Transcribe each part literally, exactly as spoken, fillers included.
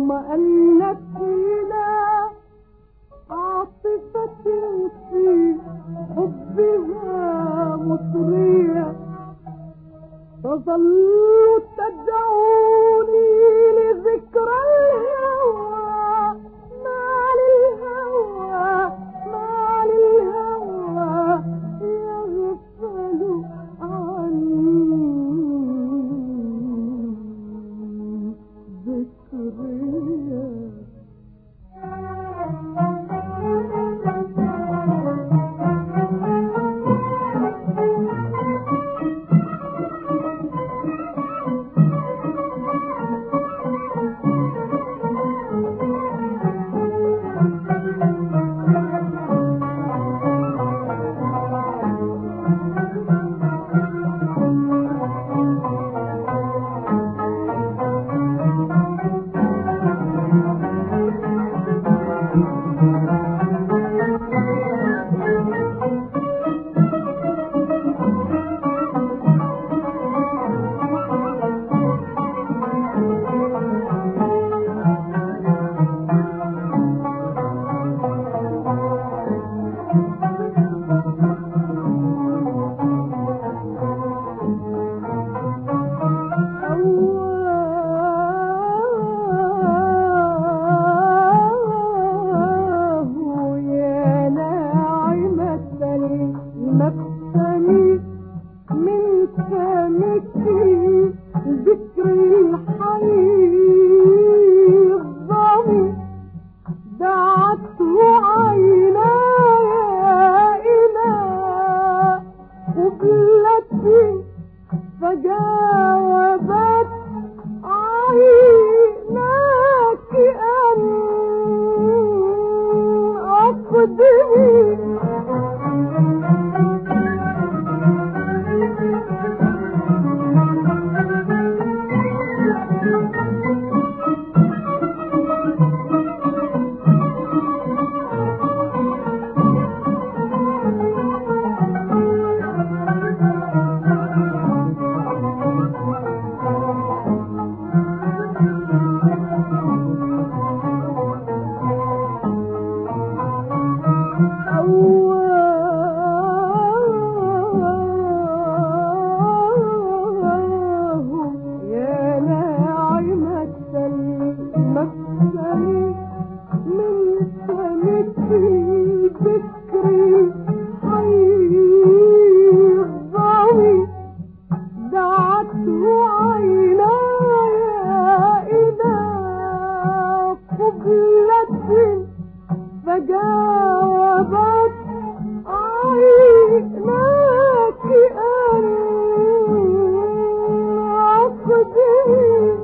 واطمأنت إلى عاطفة في حبها مطرية تظل تدعوني لذكرى الهوى ما للهوى ما للهوى يغفل عني ذكريا. فجاوبت عيناك أن أقدمي فجاوبت عيناك أن أقدمي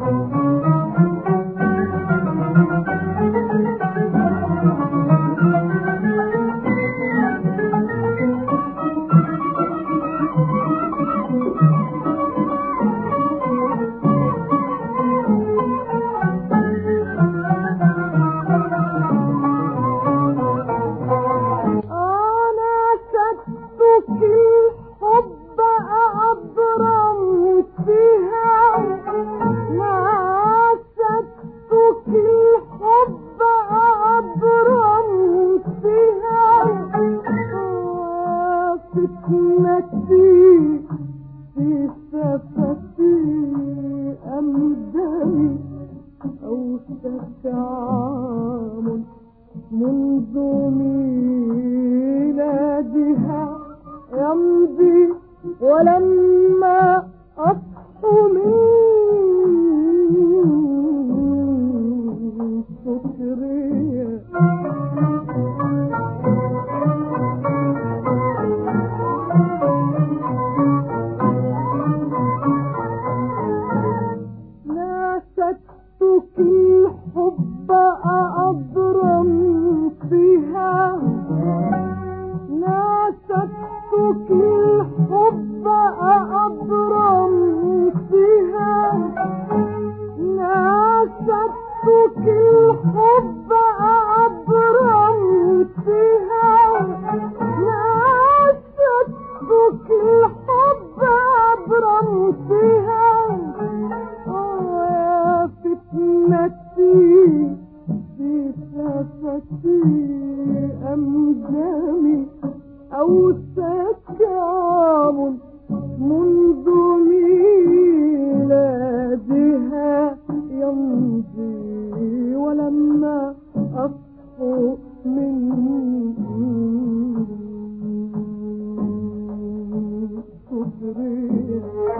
فتنتي في سفتي أمدني أوشك عام منذ ميلادها يمضي ولما أصحو من سكري ناستك الحب أضرم فيها ناستك الحب أضرم فيها ناستك الحب أضرم فيها ناستك الحب أضرم فيها فتنتي يمضي ولما أصفو من صدري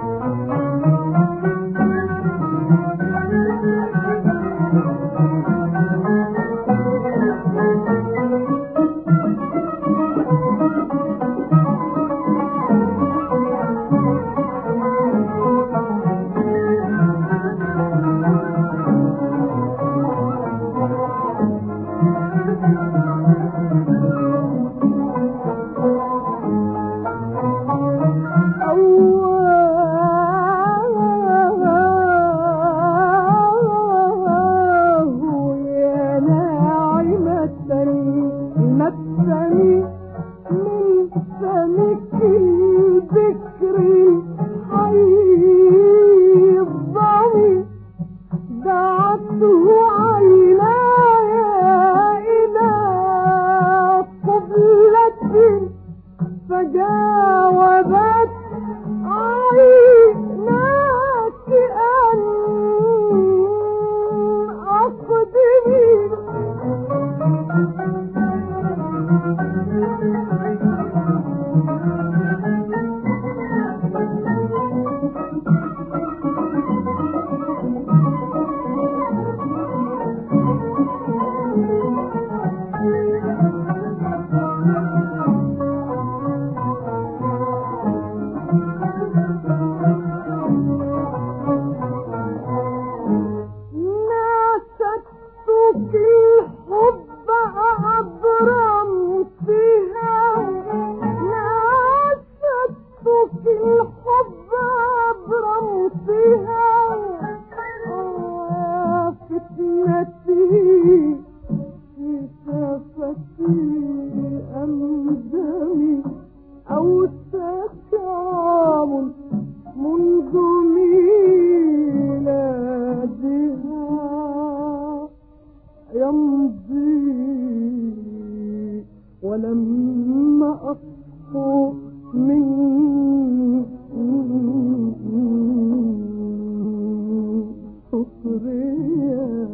فجاوبت عيناك أن أقدمي ولما أصفو من سخرية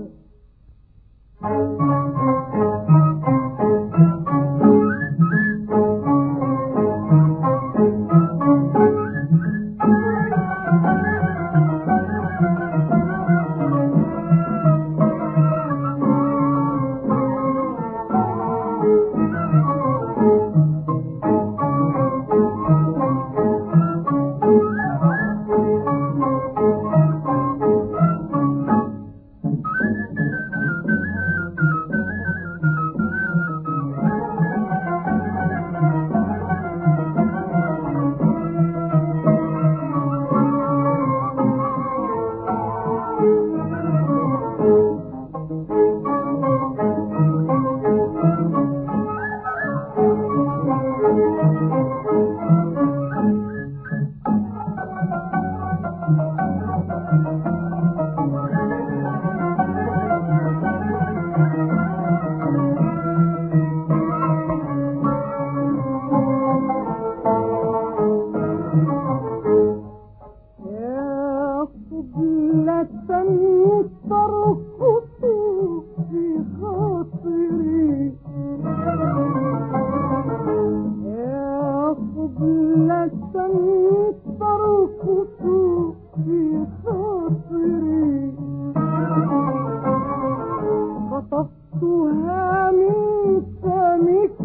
خطفتها من فمك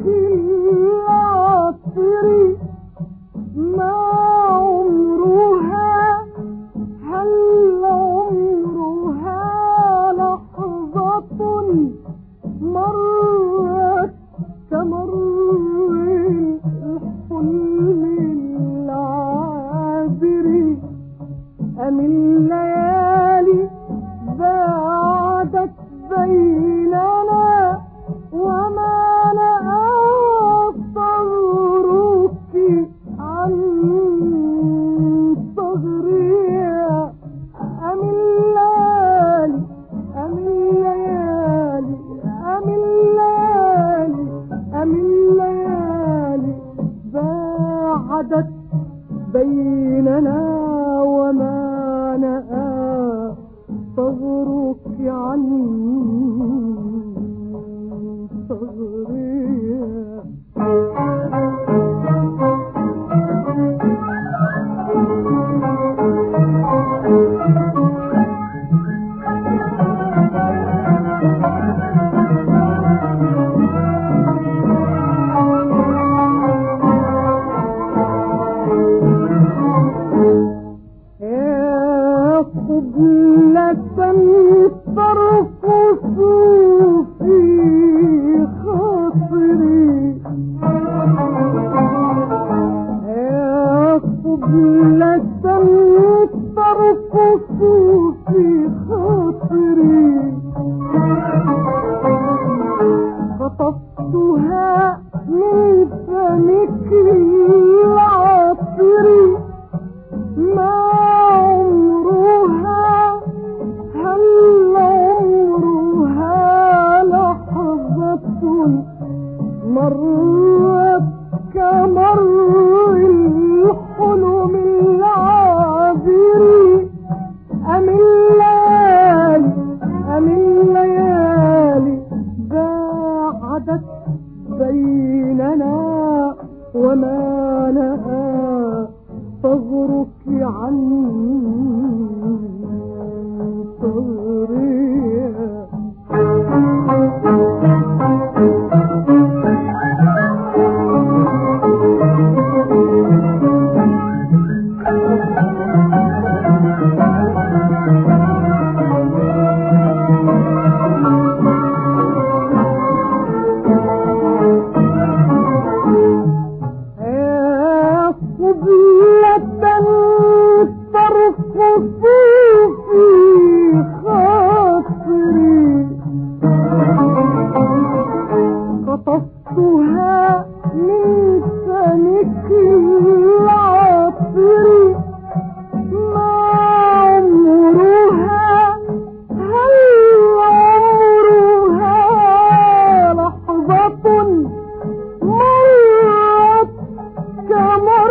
العطر ما عمرها هل عمرها لحظة مرت كمر الحلم العابر أم الليالي بعدت بيننا وما نأى صغرك عن صغري أم الليالي أم الليالي أم الليالي أم الليالي بعدت بيننا وما نأى صغرك عن صغري. خطفتها من فمك العطري ما عمرها هل عمرها لحظة مرت كمر الحلم العابر أم الليالي أم الليالي باعدت بيننا وما لها صغرك عن صغري. خطفتها من فمك العطري ما عمرها هل عمرها لحظة مرت كمر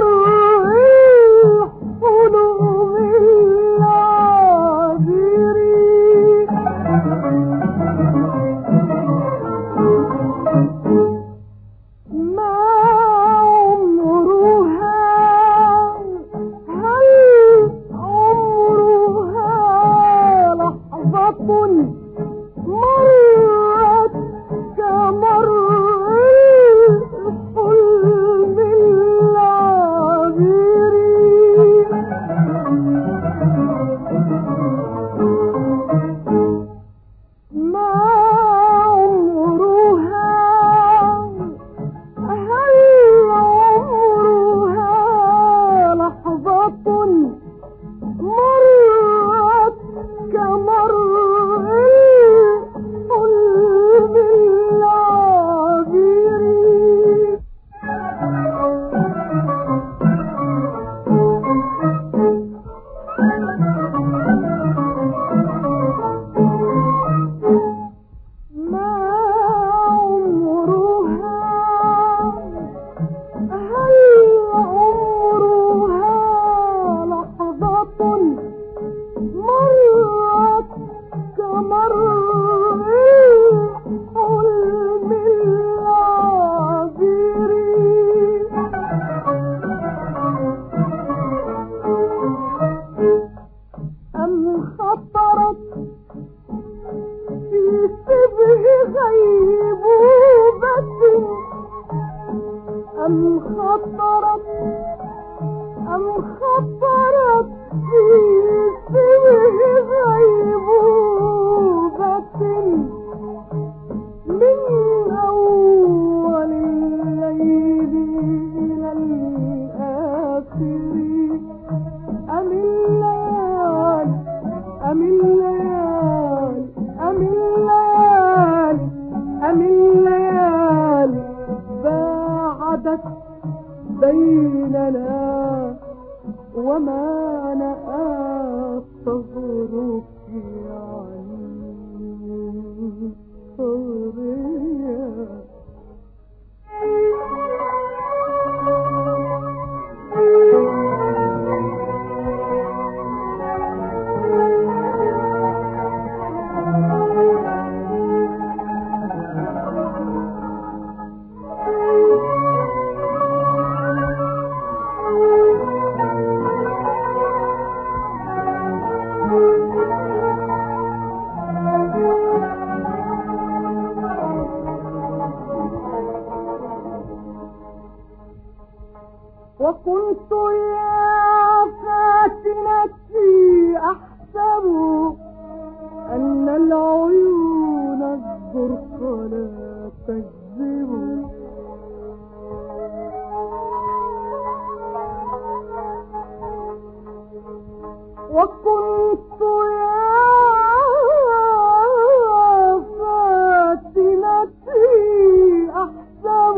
الحلم العابر. ما عمرها هل عمرها لحظة مرت كمر الحلم العابر. ما عمرها هل عمرها لحظة مرت كمر الحلم العابر. ما عمرها هل عمرها لحظة مرت كمر الحلم العابر. أم خطرت في شبه غيبوبة أم خطرت أم خطرت في شبه غيبوبة من أول الليل إلى الآخر. أم الليالي أم الليالي أم الليالي وكنت يا فاتنتي أحسب أن العيون الزرق لا تكذب. وكنت يا فاتنتي أحسب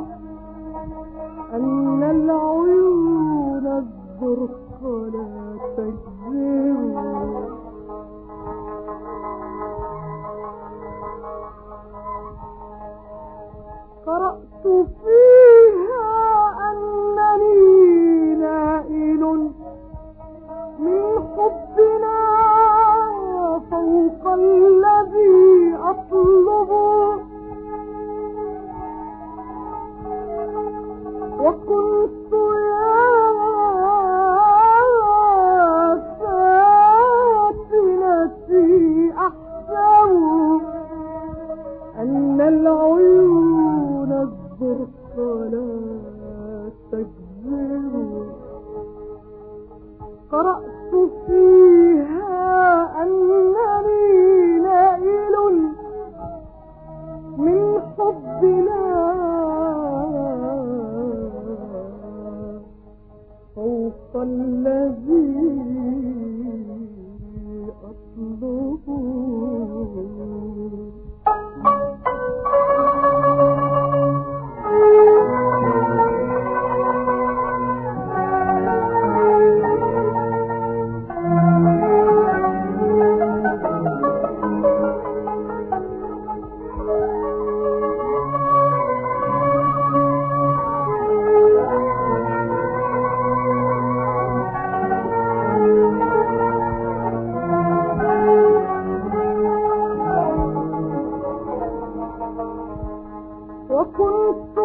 أن العيون الزرق لا تكذب. قرأت فيها أنني نائل من حبنا فوق الذي أطلب. وكنت يا فاتنتي أحسب أن العيون الزرق لا تكذب. قرأت فيها أنني نائل من حبنا فوق الذي أطلب. وكنت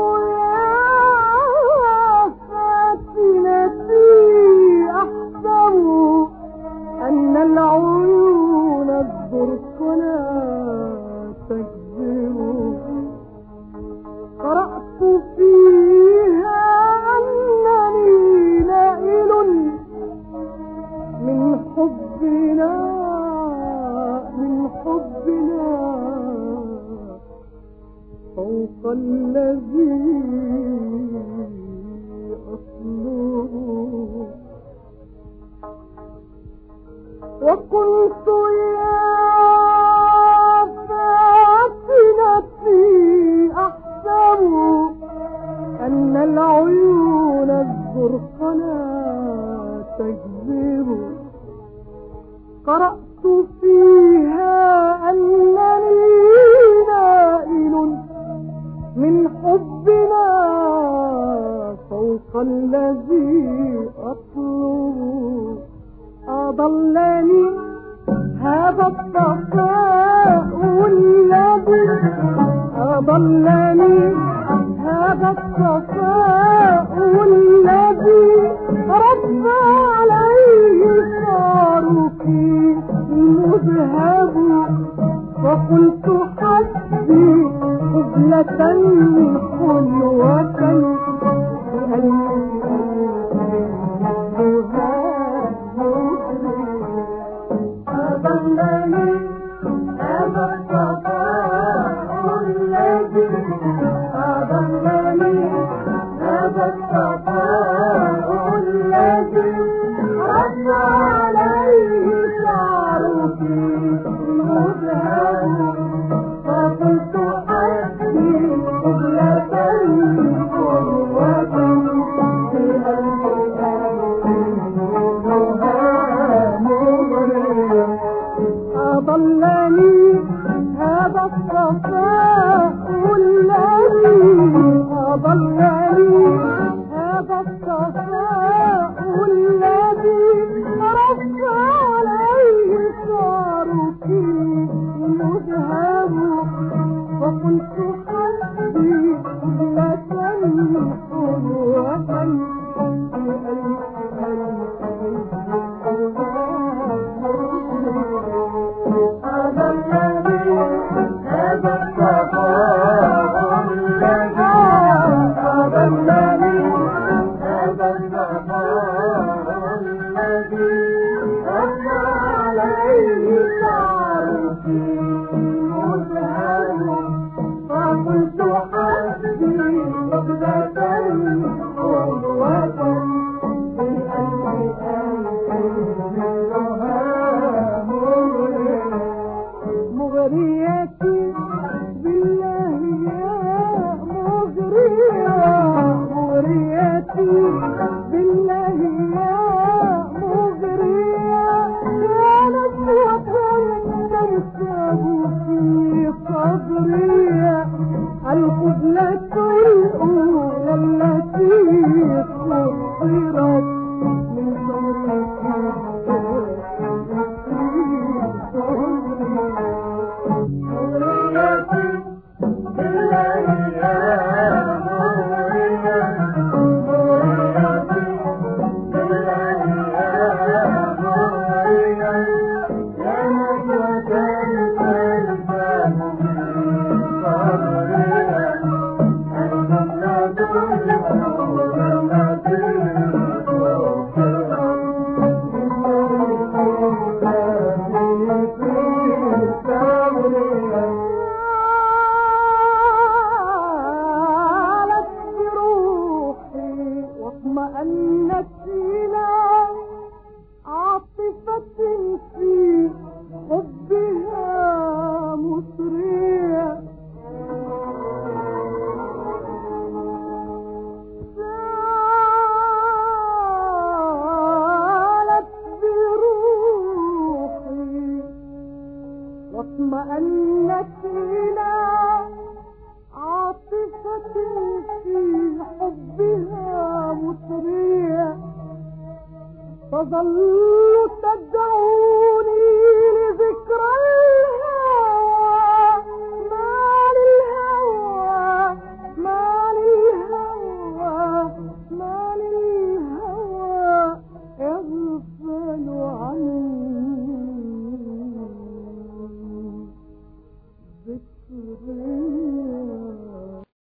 يا فاتنتي أحسب أن العيون الزرق لا تكذب. قرأت فيها أنني نائل من حبنا من حبنا فوق الذي أطلب. وكنت يا فاتنتي أحسب أن العيون الزرق لا تكذب. قرأت فيها أنني نائل من حبنا فوق الذي أطلب. أضلني هذا الصفاء الذي أضلني هذا الصفاء الذي رب عليه صاركي المذهب. وقلت حسبي قبلة حلوة أضلني هذا الصفاء الذي أضلني هذا الصفاء الذي رد عليه شعرك المذهب. فقلت حسبي قبلة قوة أضلني هذا الصفاء الذي أضلني هذا الصفاء الذي رفع عليه شعرك المذهب. وقلت حسبي قبلة حلوة هذا مغرياتي بالله يا مغرية مغرياتي بالله يا مغرية يا نسوة تركب في صدري القبلة الأولى التي قصرت من صدرك واطمأنت إلى عاطفة في حبها مسرية سالت بروحي واطمأنت إلى عاطفة في حبها مسرية تظل تدعوني لذكرى الهوى ما للهوى ما للهوى ما للهوى يغفل عني ذكري